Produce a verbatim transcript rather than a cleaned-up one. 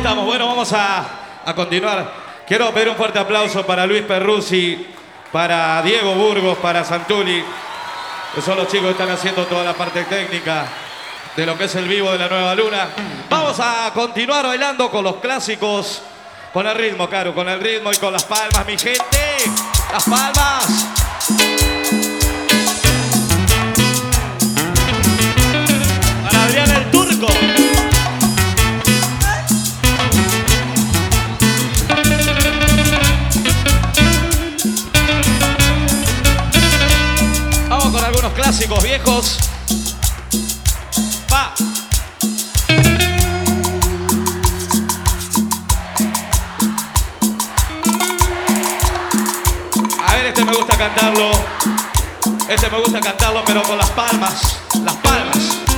estamos. Bueno, vamos a, a continuar. Quiero pedir un fuerte aplauso para Luis Perruzzi, para Diego Burgos, para Santulli, que son los chicos que están haciendo toda la parte técnica de lo que es el vivo de la Nueva Luna. Vamos a continuar bailando con los clásicos, con el ritmo, Caro, con el ritmo y con las palmas, mi gente. Las palmas. Para Adrián el Turco. Vamos con algunos clásicos viejos. Va. A ver, este me gusta cantarlo. Este me gusta cantarlo, pero con las palmas. Las palmas.